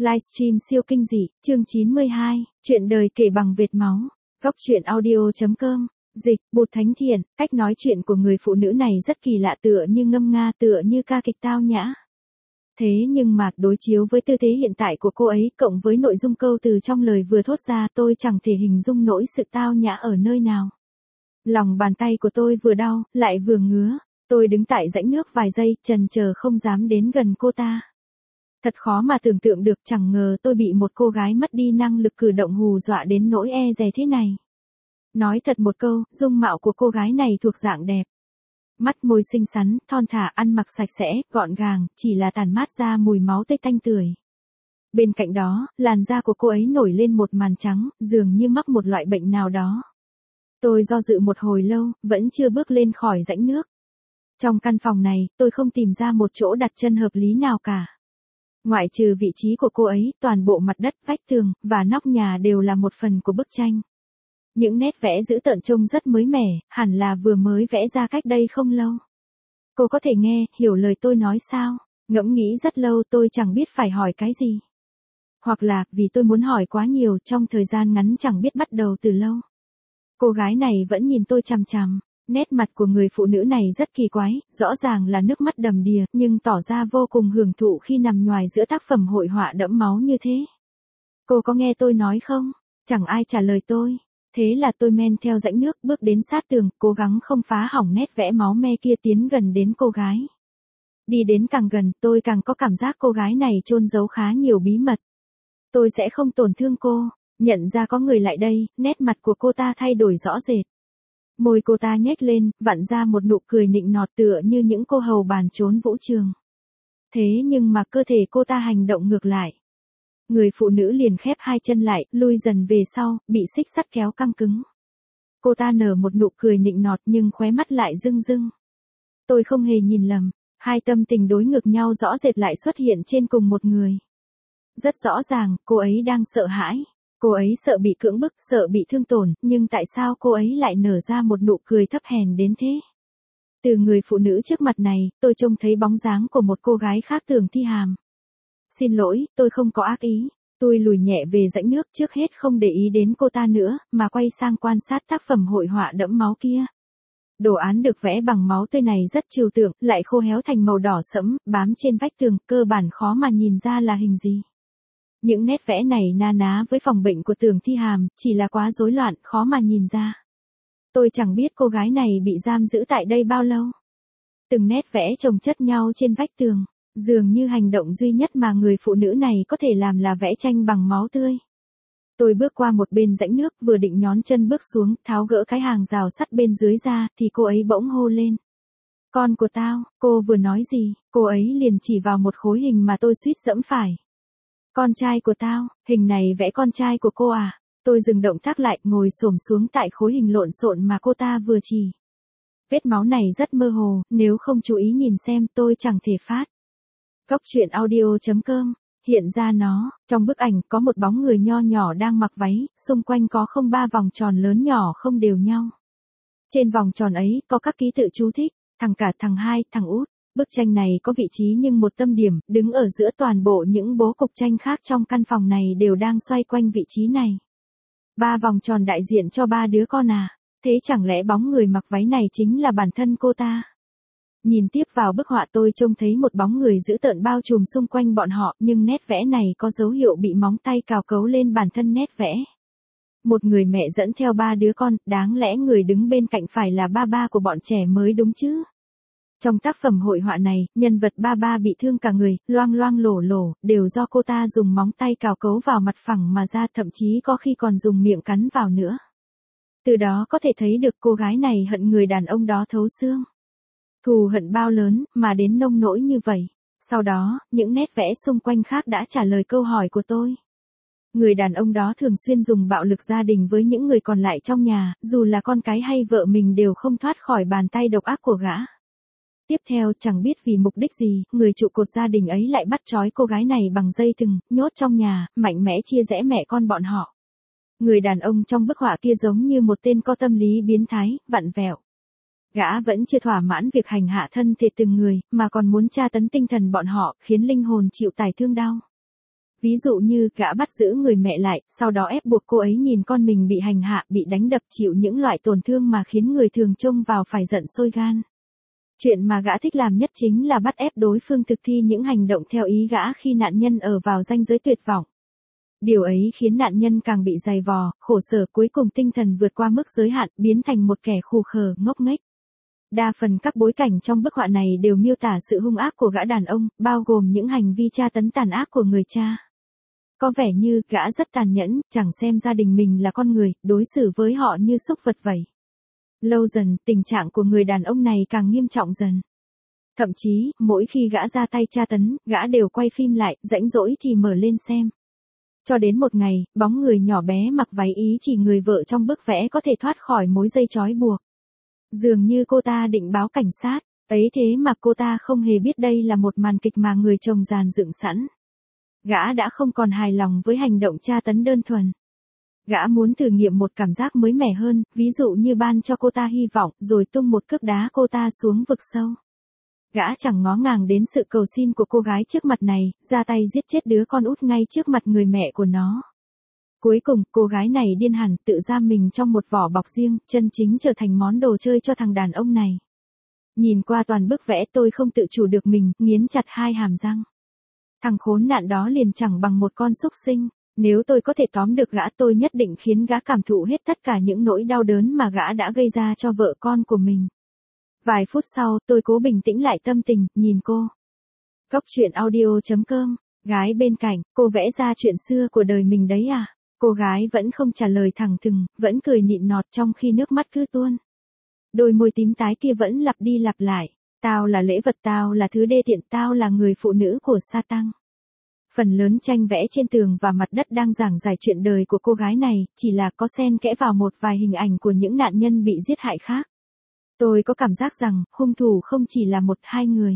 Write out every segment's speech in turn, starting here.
Livestream siêu kinh dị, chương 92, chuyện đời kể bằng vệt máu. Góc truyện audio.com. Dịch, Bụt Thánh Thiện, cách nói chuyện của người phụ nữ này rất kỳ lạ, tựa như ngâm nga, tựa như ca kịch tao nhã. Thế nhưng mà, đối chiếu với tư thế hiện tại của cô ấy, cộng với nội dung câu từ trong lời vừa thốt ra, tôi chẳng thể hình dung nổi sự tao nhã ở nơi nào. Lòng bàn tay của tôi vừa đau, lại vừa ngứa. Tôi đứng tại rãnh nước vài giây, chần chờ không dám đến gần cô ta. Thật khó mà tưởng tượng được, chẳng ngờ tôi bị một cô gái mất đi năng lực cử động hù dọa đến nỗi e dè thế này. Nói thật một câu, dung mạo của cô gái này thuộc dạng đẹp. Mắt môi xinh xắn, thon thả, ăn mặc sạch sẽ, gọn gàng, chỉ là tản mát ra mùi máu tươi tanh tưởi. Bên cạnh đó, làn da của cô ấy nổi lên một màn trắng, dường như mắc một loại bệnh nào đó. Tôi do dự một hồi lâu, vẫn chưa bước lên khỏi rãnh nước. Trong căn phòng này, tôi không tìm ra một chỗ đặt chân hợp lý nào cả. Ngoại trừ vị trí của cô ấy, toàn bộ mặt đất, vách tường, và nóc nhà đều là một phần của bức tranh. Những nét vẽ dữ tợn trông rất mới mẻ, hẳn là vừa mới vẽ ra cách đây không lâu. Cô có thể nghe, hiểu lời tôi nói sao? Ngẫm nghĩ rất lâu tôi chẳng biết phải hỏi cái gì. Hoặc là, vì tôi muốn hỏi quá nhiều, trong thời gian ngắn chẳng biết bắt đầu từ lâu. Cô gái này vẫn nhìn tôi chằm chằm. Nét mặt của người phụ nữ này rất kỳ quái, rõ ràng là nước mắt đầm đìa, nhưng tỏ ra vô cùng hưởng thụ khi nằm nhoài giữa tác phẩm hội họa đẫm máu như thế. Cô có nghe tôi nói không? Chẳng ai trả lời tôi. Thế là tôi men theo rãnh nước, bước đến sát tường, cố gắng không phá hỏng nét vẽ máu me kia, tiến gần đến cô gái. Đi đến càng gần, tôi càng có cảm giác cô gái này chôn giấu khá nhiều bí mật. Tôi sẽ không tổn thương cô. Nhận ra có người lại đây, nét mặt của cô ta thay đổi rõ rệt. Môi cô ta nhếch lên, vặn ra một nụ cười nịnh nọt tựa như những cô hầu bàn trốn vũ trường. Thế nhưng mà cơ thể cô ta hành động ngược lại. Người phụ nữ liền khép hai chân lại, lui dần về sau, bị xích sắt kéo căng cứng. Cô ta nở một nụ cười nịnh nọt nhưng khóe mắt lại rưng rưng. Tôi không hề nhìn lầm, hai tâm tình đối ngược nhau rõ rệt lại xuất hiện trên cùng một người. Rất rõ ràng, cô ấy đang sợ hãi. Cô ấy sợ bị cưỡng bức, sợ bị thương tổn, nhưng tại sao cô ấy lại nở ra một nụ cười thấp hèn đến thế? Từ người phụ nữ trước mặt này, tôi trông thấy bóng dáng của một cô gái khác thường Thi Hàm. Xin lỗi, tôi không có ác ý. Tôi lùi nhẹ về rãnh nước, trước hết không để ý đến cô ta nữa, mà quay sang quan sát tác phẩm hội họa đẫm máu kia. Đồ án được vẽ bằng máu tươi này rất trừu tượng, lại khô héo thành màu đỏ sẫm, bám trên vách tường, cơ bản khó mà nhìn ra là hình gì. Những nét vẽ này na ná với phòng bệnh của Tưởng Thi Hàm, chỉ là quá rối loạn, khó mà nhìn ra. Tôi chẳng biết cô gái này bị giam giữ tại đây bao lâu. Từng nét vẽ chồng chất nhau trên vách tường, dường như hành động duy nhất mà người phụ nữ này có thể làm là vẽ tranh bằng máu tươi. Tôi bước qua một bên rãnh nước, vừa định nhón chân bước xuống, tháo gỡ cái hàng rào sắt bên dưới ra, thì cô ấy bỗng hô lên. Con của tao, cô vừa nói gì? Cô ấy liền chỉ vào một khối hình mà tôi suýt dẫm phải. Con trai của tao, hình này vẽ con trai của cô à? Tôi dừng động tác lại, ngồi xổm xuống tại khối hình lộn xộn mà cô ta vừa chỉ. Vết máu này rất mơ hồ, nếu không chú ý nhìn xem tôi chẳng thể phát. Góc truyện audio.com. Hiện ra nó, trong bức ảnh có một bóng người nho nhỏ đang mặc váy, xung quanh có 03 vòng tròn lớn nhỏ không đều nhau. Trên vòng tròn ấy có các ký tự chú thích, thằng cả, thằng hai, thằng út. Bức tranh này có vị trí nhưng một tâm điểm, đứng ở giữa toàn bộ những bố cục tranh khác trong căn phòng này đều đang xoay quanh vị trí này. 3 vòng tròn đại diện cho 3 đứa con à? Thế chẳng lẽ bóng người mặc váy này chính là bản thân cô ta? Nhìn tiếp vào bức họa tôi trông thấy một bóng người dữ tợn bao trùm xung quanh bọn họ, nhưng nét vẽ này có dấu hiệu bị móng tay cào cấu lên bản thân nét vẽ. Một người mẹ dẫn theo 3 đứa con, đáng lẽ người đứng bên cạnh phải là ba của bọn trẻ mới đúng chứ? Trong tác phẩm hội họa này, nhân vật ba bị thương cả người, loang loang lổ lổ, đều do cô ta dùng móng tay cào cấu vào mặt phẳng mà ra, thậm chí có khi còn dùng miệng cắn vào nữa. Từ đó có thể thấy được cô gái này hận người đàn ông đó thấu xương. Thù hận bao lớn, mà đến nông nỗi như vậy. Sau đó, những nét vẽ xung quanh khác đã trả lời câu hỏi của tôi. Người đàn ông đó thường xuyên dùng bạo lực gia đình với những người còn lại trong nhà, dù là con cái hay vợ mình đều không thoát khỏi bàn tay độc ác của gã. Tiếp theo, chẳng biết vì mục đích gì, người trụ cột gia đình ấy lại bắt trói cô gái này bằng dây thừng, nhốt trong nhà, mạnh mẽ chia rẽ mẹ con bọn họ. Người đàn ông trong bức họa kia giống như một tên có tâm lý biến thái, vặn vẹo. Gã vẫn chưa thỏa mãn việc hành hạ thân thể từng người, mà còn muốn tra tấn tinh thần bọn họ, khiến linh hồn chịu tải thương đau. Ví dụ như gã bắt giữ người mẹ lại, sau đó ép buộc cô ấy nhìn con mình bị hành hạ, bị đánh đập, chịu những loại tổn thương mà khiến người thường trông vào phải giận sôi gan. Chuyện mà gã thích làm nhất chính là bắt ép đối phương thực thi những hành động theo ý gã khi nạn nhân ở vào ranh giới tuyệt vọng. Điều ấy khiến nạn nhân càng bị dày vò, khổ sở, cuối cùng tinh thần vượt qua mức giới hạn, biến thành một kẻ khù khờ, ngốc nghếch. Đa phần các bối cảnh trong bức họa này đều miêu tả sự hung ác của gã đàn ông, bao gồm những hành vi tra tấn tàn ác của người cha. Có vẻ như gã rất tàn nhẫn, chẳng xem gia đình mình là con người, đối xử với họ như súc vật vậy. Lâu dần, tình trạng của người đàn ông này càng nghiêm trọng dần. Thậm chí, mỗi khi gã ra tay tra tấn, gã đều quay phim lại, rãnh rỗi thì mở lên xem. Cho đến một ngày, bóng người nhỏ bé mặc váy ý chỉ người vợ trong bức vẽ có thể thoát khỏi mối dây trói buộc. Dường như cô ta định báo cảnh sát, ấy thế mà cô ta không hề biết đây là một màn kịch mà người chồng dàn dựng sẵn. Gã đã không còn hài lòng với hành động tra tấn đơn thuần. Gã muốn thử nghiệm một cảm giác mới mẻ hơn, ví dụ như ban cho cô ta hy vọng, rồi tung một cước đá cô ta xuống vực sâu. Gã chẳng ngó ngàng đến sự cầu xin của cô gái trước mặt này, ra tay giết chết đứa con út ngay trước mặt người mẹ của nó. Cuối cùng, cô gái này điên hẳn, tự giam mình trong một vỏ bọc riêng, chân chính trở thành món đồ chơi cho thằng đàn ông này. Nhìn qua toàn bức vẽ tôi không tự chủ được mình, nghiến chặt hai hàm răng. Thằng khốn nạn đó liền chẳng bằng một con súc sinh. Nếu tôi có thể tóm được gã, tôi nhất định khiến gã cảm thụ hết tất cả những nỗi đau đớn mà gã đã gây ra cho vợ con của mình. Vài phút sau, tôi cố bình tĩnh lại tâm tình, nhìn cô. Góc truyện audio.com, gái bên cạnh, cô vẽ ra chuyện xưa của đời mình đấy à? Cô gái vẫn không trả lời thẳng thừng, vẫn cười nịn nọt trong khi nước mắt cứ tuôn. Đôi môi tím tái kia vẫn lặp đi lặp lại. Tao là lễ vật, tao là thứ đê tiện, tao là người phụ nữ của Satan. Phần lớn tranh vẽ trên tường và mặt đất đang giảng giải chuyện đời của cô gái này, chỉ là có xen kẽ vào một vài hình ảnh của những nạn nhân bị giết hại khác. Tôi có cảm giác rằng, hung thủ không chỉ là một hai người.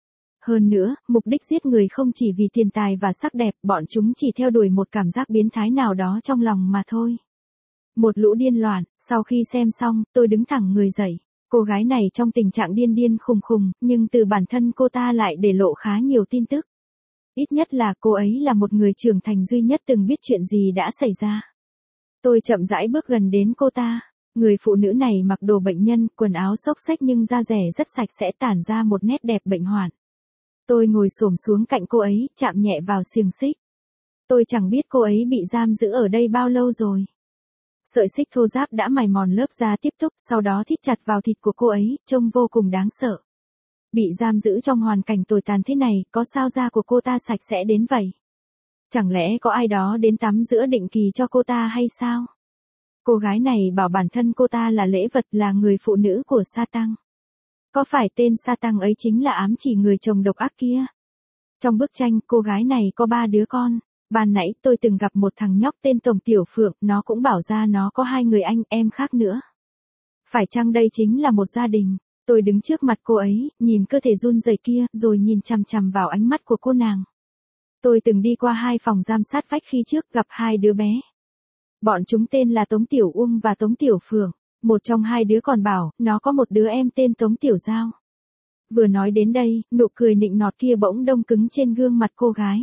Hơn nữa, mục đích giết người không chỉ vì tiền tài và sắc đẹp, bọn chúng chỉ theo đuổi một cảm giác biến thái nào đó trong lòng mà thôi. Một lũ điên loạn, sau khi xem xong, tôi đứng thẳng người dậy. Cô gái này trong tình trạng điên điên khùng khùng, nhưng từ bản thân cô ta lại để lộ khá nhiều tin tức. Ít nhất là cô ấy là một người trưởng thành duy nhất từng biết chuyện gì đã xảy ra. Tôi chậm rãi bước gần đến cô ta. Người phụ nữ này mặc đồ bệnh nhân, quần áo xốc xếch nhưng da dẻ rất sạch sẽ, tản ra một nét đẹp bệnh hoạn. Tôi ngồi xổm xuống cạnh cô ấy, chạm nhẹ vào xiềng xích. Tôi chẳng biết cô ấy bị giam giữ ở đây bao lâu rồi. Sợi xích thô ráp đã mài mòn lớp da tiếp thúc, sau đó thít chặt vào thịt của cô ấy, trông vô cùng đáng sợ. Bị giam giữ trong hoàn cảnh tồi tàn thế này, có sao da của cô ta sạch sẽ đến vậy? Chẳng lẽ có ai đó đến tắm rửa định kỳ cho cô ta hay sao? Cô gái này bảo bản thân cô ta là lễ vật, là người phụ nữ của Satan. Có phải tên Satan ấy chính là ám chỉ người chồng độc ác kia? Trong bức tranh, cô gái này có 3 đứa con. Ban nãy tôi từng gặp một thằng nhóc tên Tổng Tiểu Phượng, nó cũng bảo ra nó có 2 người anh em khác nữa. Phải chăng đây chính là một gia đình? Tôi đứng trước mặt cô ấy, nhìn cơ thể run rẩy kia, rồi nhìn chằm chằm vào ánh mắt của cô nàng. Tôi từng đi qua 2 phòng giam sát vách khi trước, gặp 2 đứa bé. Bọn chúng tên là Tống Tiểu Uông và Tống Tiểu Phượng. Một trong 2 đứa còn bảo, nó có một đứa em tên Tống Tiểu Giao. Vừa nói đến đây, nụ cười nịnh nọt kia bỗng đông cứng trên gương mặt cô gái.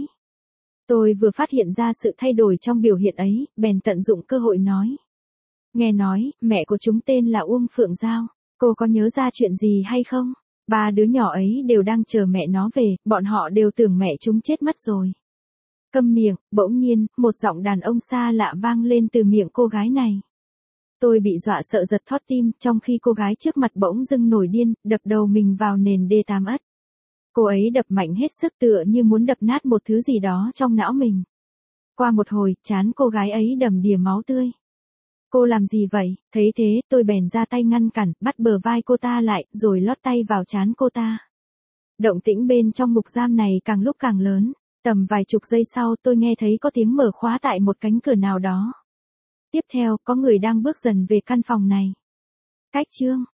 Tôi vừa phát hiện ra sự thay đổi trong biểu hiện ấy, bèn tận dụng cơ hội nói. Nghe nói, mẹ của chúng tên là Uông Phượng Giao. Cô có nhớ ra chuyện gì hay không? 3 đứa nhỏ ấy đều đang chờ mẹ nó về, bọn họ đều tưởng mẹ chúng chết mất rồi. Câm miệng, bỗng nhiên, một giọng đàn ông xa lạ vang lên từ miệng cô gái này. Tôi bị dọa sợ giật thót tim, trong khi cô gái trước mặt bỗng dưng nổi điên, đập đầu mình vào nền D8 ất. Cô ấy đập mạnh hết sức tựa như muốn đập nát một thứ gì đó trong não mình. Qua một hồi, trán cô gái ấy đầm đìa máu tươi. Cô làm gì vậy? Thấy thế, tôi bèn ra tay ngăn cản, bắt bờ vai cô ta lại, rồi lót tay vào trán cô ta. Động tĩnh bên trong ngục giam này càng lúc càng lớn. Tầm vài chục giây sau tôi nghe thấy có tiếng mở khóa tại một cánh cửa nào đó. Tiếp theo, có người đang bước dần về căn phòng này. Cách chương